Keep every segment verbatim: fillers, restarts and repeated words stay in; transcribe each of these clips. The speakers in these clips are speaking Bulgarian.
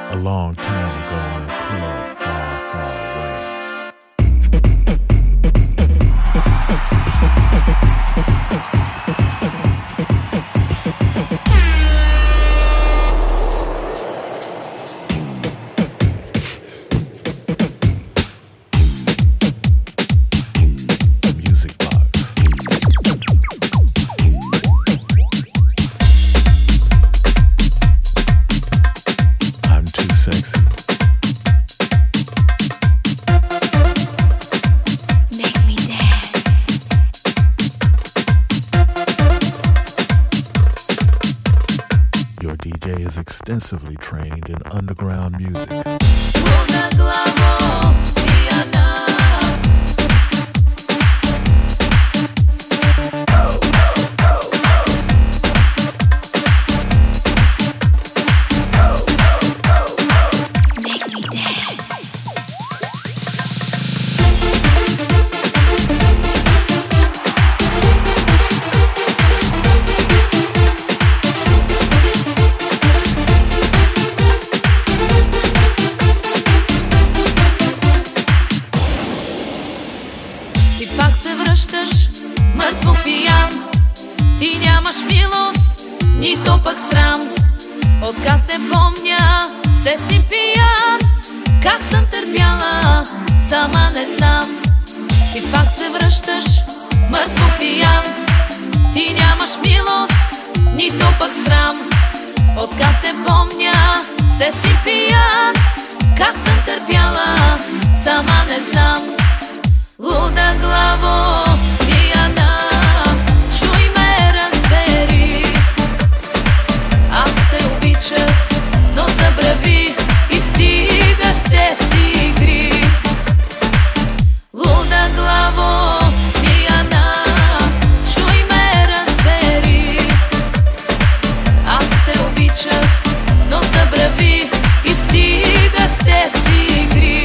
a long time ago in a club far, far away. D J is extensively trained in underground music. Ти пак се връщаш мъртво пиян, ти нямаш милост, нито пък срам. Откак те помня, се си пиян, как съм търпяла, сама не знам. Ти пак се връщаш мъртво пиян, ти нямаш милост, нито пък срам. Откак те помня, се си пиян, как съм търпяла, сама не знам. Луда главо, пияна, чуй ме, разбери, аз те обичах, но забрави и стига с тези игри. Луда главо, пияна, чуй ме, разбери, аз те обичах, но забрави и стига с тези игри.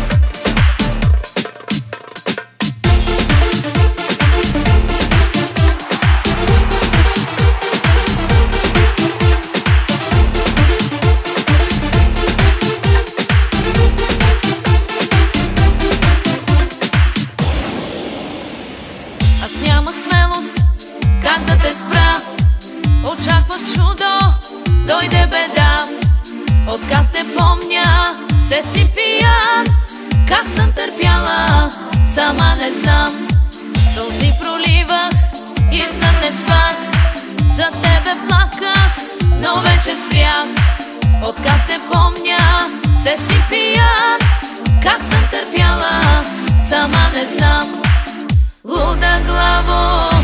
Нямах смелост как да те спра, очаквах чудо, дойде беда. Откак те помня, се си пиян, как съм търпяла, сама не знам. Сълзи проливах и сън не спах, за тебе плаках, но вече спрях. Откак те помня, се си пиян, как съм търпяла, сама не знам. Луда главо,